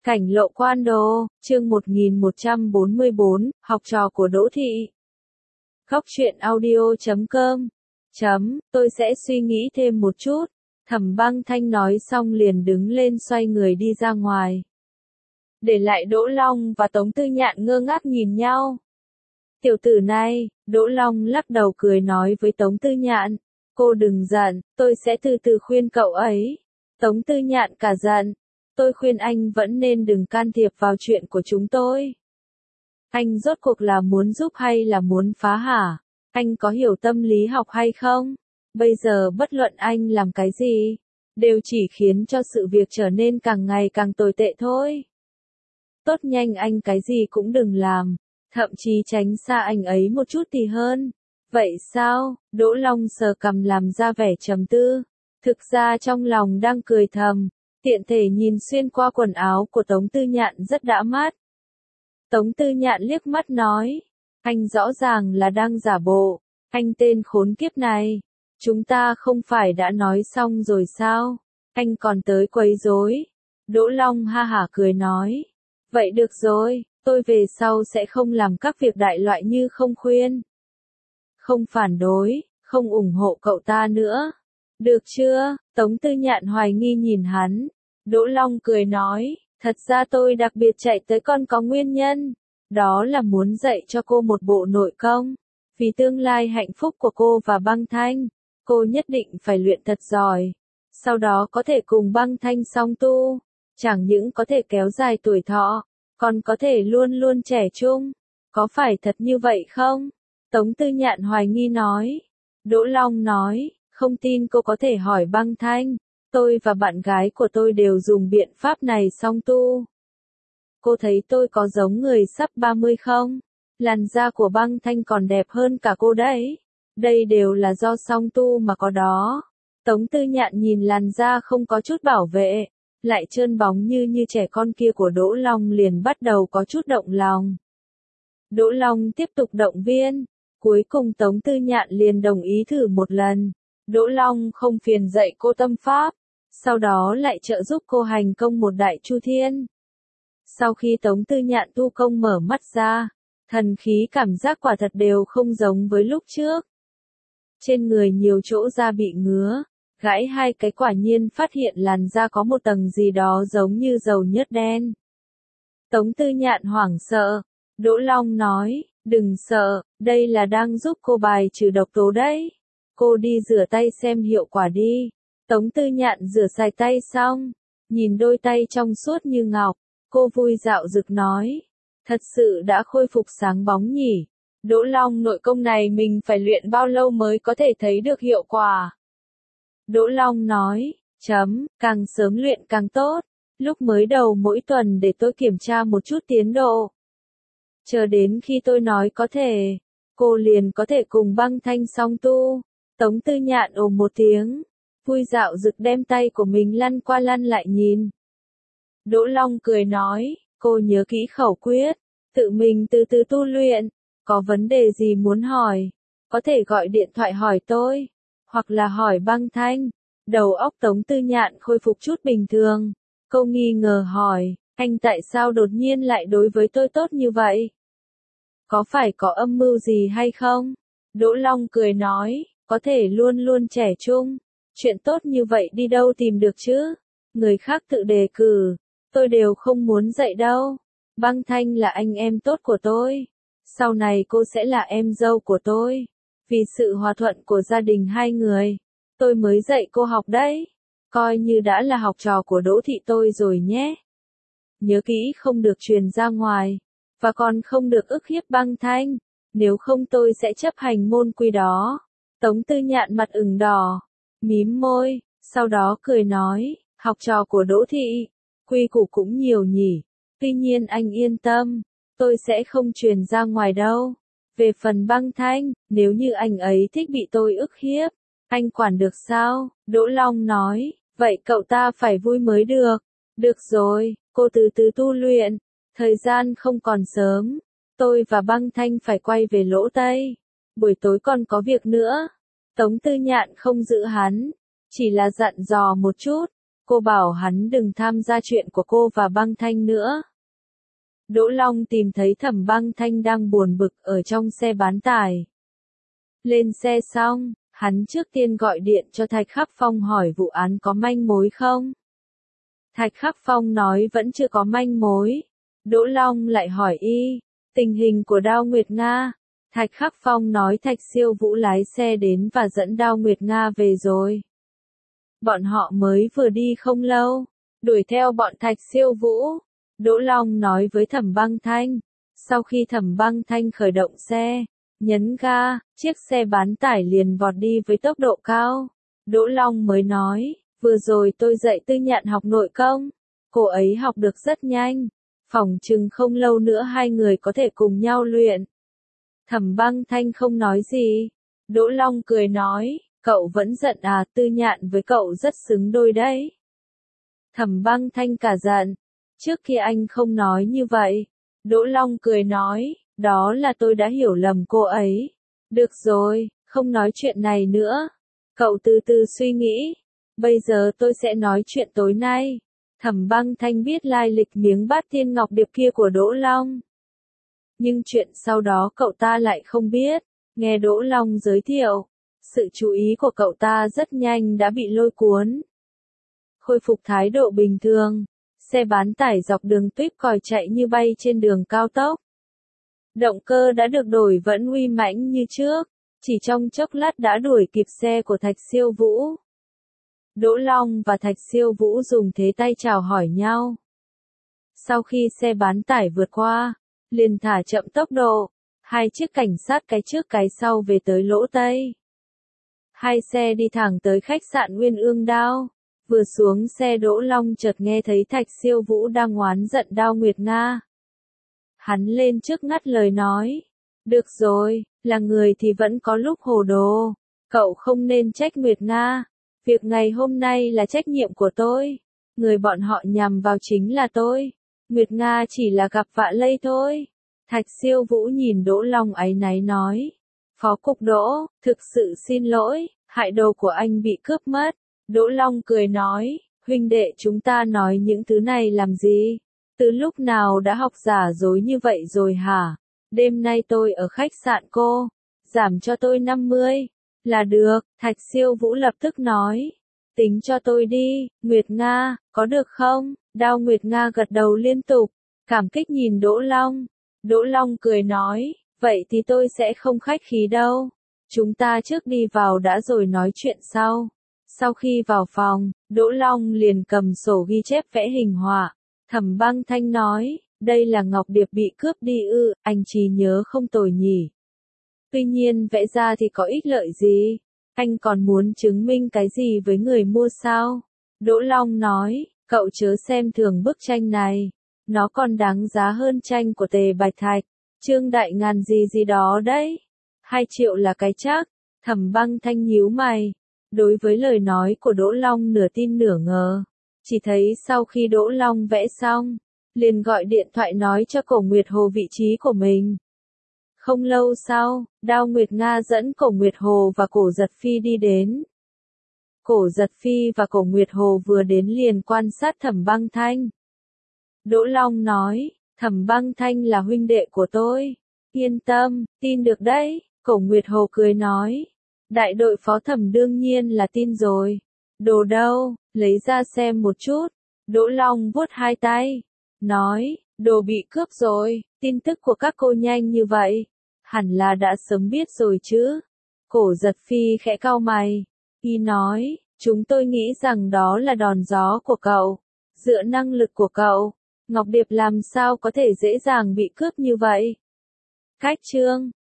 Cảnh Lộ Quan Đồ, chương 1144, học trò của Đỗ Thị. Góc truyện audio.com. Tôi sẽ suy nghĩ thêm một chút. Thẩm Băng Thanh nói xong liền đứng lên xoay người đi ra ngoài. Để lại Đỗ Long và Tống Tư Nhạn ngơ ngác nhìn nhau. Tiểu tử này, Đỗ Long lắc đầu cười nói với Tống Tư Nhạn. Cô đừng giận, tôi sẽ từ từ khuyên cậu ấy. Tống Tư Nhạn cả giận. Tôi khuyên anh vẫn nên đừng can thiệp vào chuyện của chúng tôi. Anh rốt cuộc là muốn giúp hay là muốn phá hả? Anh có hiểu tâm lý học hay không? Bây giờ bất luận anh làm cái gì, đều chỉ khiến cho sự việc trở nên càng ngày càng tồi tệ thôi. Tốt nhanh anh cái gì cũng đừng làm, thậm chí tránh xa anh ấy một chút thì hơn. Vậy sao? Đỗ Long sờ cằm làm ra vẻ trầm tư. Thực ra trong lòng đang cười thầm. Tiện thể nhìn xuyên qua quần áo của Tống Tư Nhạn rất đã mắt. Tống Tư Nhạn liếc mắt nói, anh rõ ràng là đang giả bộ, anh tên khốn kiếp này. Chúng ta không phải đã nói xong rồi sao? Anh còn tới quấy rối. Đỗ Long ha hả cười nói, vậy được rồi, tôi về sau sẽ không làm các việc đại loại như không khuyên, không phản đối, không ủng hộ cậu ta nữa. Được chưa? Tống Tư Nhạn hoài nghi nhìn hắn. Đỗ Long cười nói, thật ra tôi đặc biệt chạy tới con có nguyên nhân. Đó là muốn dạy cho cô một bộ nội công. Vì tương lai hạnh phúc của cô và Băng Thanh, cô nhất định phải luyện thật giỏi. Sau đó có thể cùng Băng Thanh song tu. Chẳng những có thể kéo dài tuổi thọ, còn có thể luôn luôn trẻ trung. Có phải thật như vậy không? Tống Tư Nhạn hoài nghi nói. Đỗ Long nói, không tin cô có thể hỏi Băng Thanh. Tôi và bạn gái của tôi đều dùng biện pháp này song tu. Cô thấy tôi có giống người sắp 30 không? Làn da của Băng Thanh còn đẹp hơn cả cô đấy. Đây đều là do song tu mà có đó. Tống Tư Nhạn nhìn làn da không có chút bảo vệ, lại trơn bóng như trẻ con kia của Đỗ Long liền bắt đầu có chút động lòng. Đỗ Long tiếp tục động viên. Cuối cùng Tống Tư Nhạn liền đồng ý thử một lần. Đỗ Long không phiền dạy cô tâm pháp. Sau đó lại trợ giúp cô hành công một đại chu thiên. Sau khi Tống Tư Nhạn tu công mở mắt ra, thần khí cảm giác quả thật đều không giống với lúc trước. Trên người nhiều chỗ da bị ngứa, gãi hai cái quả nhiên phát hiện làn da có một tầng gì đó giống như dầu nhớt đen. Tống Tư Nhạn hoảng sợ. Đỗ Long nói, đừng sợ, đây là đang giúp cô bài trừ độc tố đấy. Cô đi rửa tay xem hiệu quả đi. Tống Tư Nhạn rửa sạch tay xong, nhìn đôi tay trong suốt như ngọc, cô vui dạo dực nói, thật sự đã khôi phục sáng bóng nhỉ. Đỗ Long nội công này mình phải luyện bao lâu mới có thể thấy được hiệu quả? Đỗ Long nói, càng sớm luyện càng tốt, lúc mới đầu mỗi tuần để tôi kiểm tra một chút tiến độ. Chờ đến khi tôi nói có thể, cô liền có thể cùng Băng Thanh song tu. Tống Tư Nhạn ồ một tiếng. Vui dạo dực đem tay của mình lăn qua lăn lại nhìn. Đỗ Long cười nói, cô nhớ kỹ khẩu quyết, tự mình từ từ tu luyện, có vấn đề gì muốn hỏi, có thể gọi điện thoại hỏi tôi, hoặc là hỏi Băng Thanh. Đầu óc Tống Tư Nhạn khôi phục chút bình thường, cô nghi ngờ hỏi, anh tại sao đột nhiên lại đối với tôi tốt như vậy? Có phải có âm mưu gì hay không? Đỗ Long cười nói, có thể luôn luôn trẻ trung. Chuyện tốt như vậy đi đâu tìm được chứ? Người khác tự đề cử, tôi đều không muốn dạy đâu. Băng Thanh là anh em tốt của tôi. Sau này cô sẽ là em dâu của tôi. Vì sự hòa thuận của gia đình hai người, tôi mới dạy cô học đấy. Coi như đã là học trò của Đỗ Thị tôi rồi nhé. Nhớ kỹ không được truyền ra ngoài, và còn không được ức hiếp Băng Thanh, nếu không tôi sẽ chấp hành môn quy đó. Tống Tư Nhạn mặt ửng đỏ, mím môi, sau đó cười nói, học trò của Đỗ Thị, quy củ cũng nhiều nhỉ. Tuy nhiên anh yên tâm, tôi sẽ không truyền ra ngoài đâu. Về phần Băng Thanh, nếu như anh ấy thích bị tôi ức hiếp, anh quản được sao? Đỗ Long nói, vậy cậu ta phải vui mới được. Được rồi, cô từ từ tu luyện, thời gian không còn sớm. Tôi và Băng Thanh phải quay về Lỗ Tây. Buổi tối còn có việc nữa. Tống Tư Nhạn không giữ hắn, chỉ là dặn dò một chút. Cô bảo hắn đừng tham gia chuyện của cô và Băng Thanh nữa. Đỗ Long tìm thấy Thẩm Băng Thanh đang buồn bực ở trong xe bán tải. Lên xe xong, hắn trước tiên gọi điện cho Thạch Khắc Phong hỏi vụ án có manh mối không. Thạch Khắc Phong nói vẫn chưa có manh mối. Đỗ Long lại hỏi tình hình của Đao Nguyệt Nga. Thạch Khắc Phong nói Thạch Siêu Vũ lái xe đến và dẫn Đao Nguyệt Nga về rồi. Bọn họ mới vừa đi không lâu, đuổi theo bọn Thạch Siêu Vũ. Đỗ Long nói với Thẩm Băng Thanh. Sau khi Thẩm Băng Thanh khởi động xe, nhấn ga, chiếc xe bán tải liền vọt đi với tốc độ cao. Đỗ Long mới nói, vừa rồi tôi dạy Tư Nhạn học nội công, cô ấy học được rất nhanh, phỏng chừng không lâu nữa hai người có thể cùng nhau luyện. Thẩm Băng Thanh không nói gì. Đỗ Long cười nói, cậu vẫn giận à, Tư Nhạn với cậu rất xứng đôi đấy. Thẩm Băng Thanh cả giận, trước kia anh không nói như vậy. Đỗ Long cười nói, đó là tôi đã hiểu lầm cô ấy. Được rồi, không nói chuyện này nữa. Cậu từ từ suy nghĩ. Bây giờ tôi sẽ nói chuyện tối nay. Thẩm Băng Thanh biết lai lịch miếng bát thiên ngọc điệp kia của Đỗ Long. Nhưng chuyện sau đó cậu ta lại không biết. Nghe Đỗ Long giới thiệu, sự chú ý của cậu ta rất nhanh đã bị lôi cuốn. Khôi phục thái độ bình thường, xe bán tải dọc đường tuyết còi chạy như bay trên đường cao tốc. Động cơ đã được đổi vẫn uy mãnh như trước, chỉ trong chốc lát đã đuổi kịp xe của Thạch Siêu Vũ. Đỗ Long và Thạch Siêu Vũ dùng thế tay chào hỏi nhau. Sau khi xe bán tải vượt qua, liền thả chậm tốc độ, hai chiếc cảnh sát cái trước cái sau về tới Lỗ Tây. Hai xe đi thẳng tới khách sạn Nguyên Ương Đao. Vừa xuống xe Đỗ Long chợt nghe thấy Thạch Siêu Vũ đang oán giận Đao Nguyệt Nga. Hắn lên trước ngắt lời nói. Được rồi, là người thì vẫn có lúc hồ đồ. Cậu không nên trách Nguyệt Nga. Việc ngày hôm nay là trách nhiệm của tôi. Người bọn họ nhằm vào chính là tôi. Nguyệt Nga chỉ là gặp vạ lây thôi. Thạch Siêu Vũ nhìn Đỗ Long áy náy nói. Phó cục Đỗ, thực sự xin lỗi, hại đồ của anh bị cướp mất. Đỗ Long cười nói, huynh đệ chúng ta nói những thứ này làm gì? Từ lúc nào đã học giả dối như vậy rồi hả? Đêm nay tôi ở khách sạn cô, giảm cho tôi 50. Là được, Thạch Siêu Vũ lập tức nói. Tính cho tôi đi, Nguyệt Nga, có được không? Đao Nguyệt Nga gật đầu liên tục, cảm kích nhìn Đỗ Long. Đỗ Long cười nói, vậy thì tôi sẽ không khách khí đâu. Chúng ta trước đi vào đã rồi nói chuyện sau. Sau khi vào phòng, Đỗ Long liền cầm sổ ghi chép vẽ hình họa. Thẩm Băng Thanh nói, đây là ngọc điệp bị cướp đi ư, anh trí nhớ không tồi nhỉ. Tuy nhiên vẽ ra thì có ích lợi gì? Anh còn muốn chứng minh cái gì với người mua sao? Đỗ Long nói, cậu chớ xem thường bức tranh này. Nó còn đáng giá hơn tranh của Tề Bạch Thạch, Trương Đại Ngàn gì gì đó đấy. 2 triệu là cái chắc. Thẩm Băng Thanh nhíu mày. Đối với lời nói của Đỗ Long nửa tin nửa ngờ. Chỉ thấy sau khi Đỗ Long vẽ xong, liền gọi điện thoại nói cho Cổ Nguyệt Hồ vị trí của mình. Không lâu sau, Đao Nguyệt Nga dẫn Cổ Nguyệt Hồ và Cổ Giật Phi đi đến. Cổ Giật Phi và Cổ Nguyệt Hồ vừa đến liền quan sát Thẩm Băng Thanh. Đỗ Long nói, Thẩm Băng Thanh là huynh đệ của tôi. Yên tâm, tin được đấy. Cổ Nguyệt Hồ cười nói. Đại đội phó Thẩm đương nhiên là tin rồi. Đồ đâu, lấy ra xem một chút. Đỗ Long vuốt hai tay. Nói, đồ bị cướp rồi, tin tức của các cô nhanh như vậy. Hẳn là đã sớm biết rồi chứ. Cổ Giật Phi khẽ cau mày. Y nói, chúng tôi nghĩ rằng đó là đòn gió của cậu. Dựa năng lực của cậu, Ngọc Điệp làm sao có thể dễ dàng bị cướp như vậy? Cách chương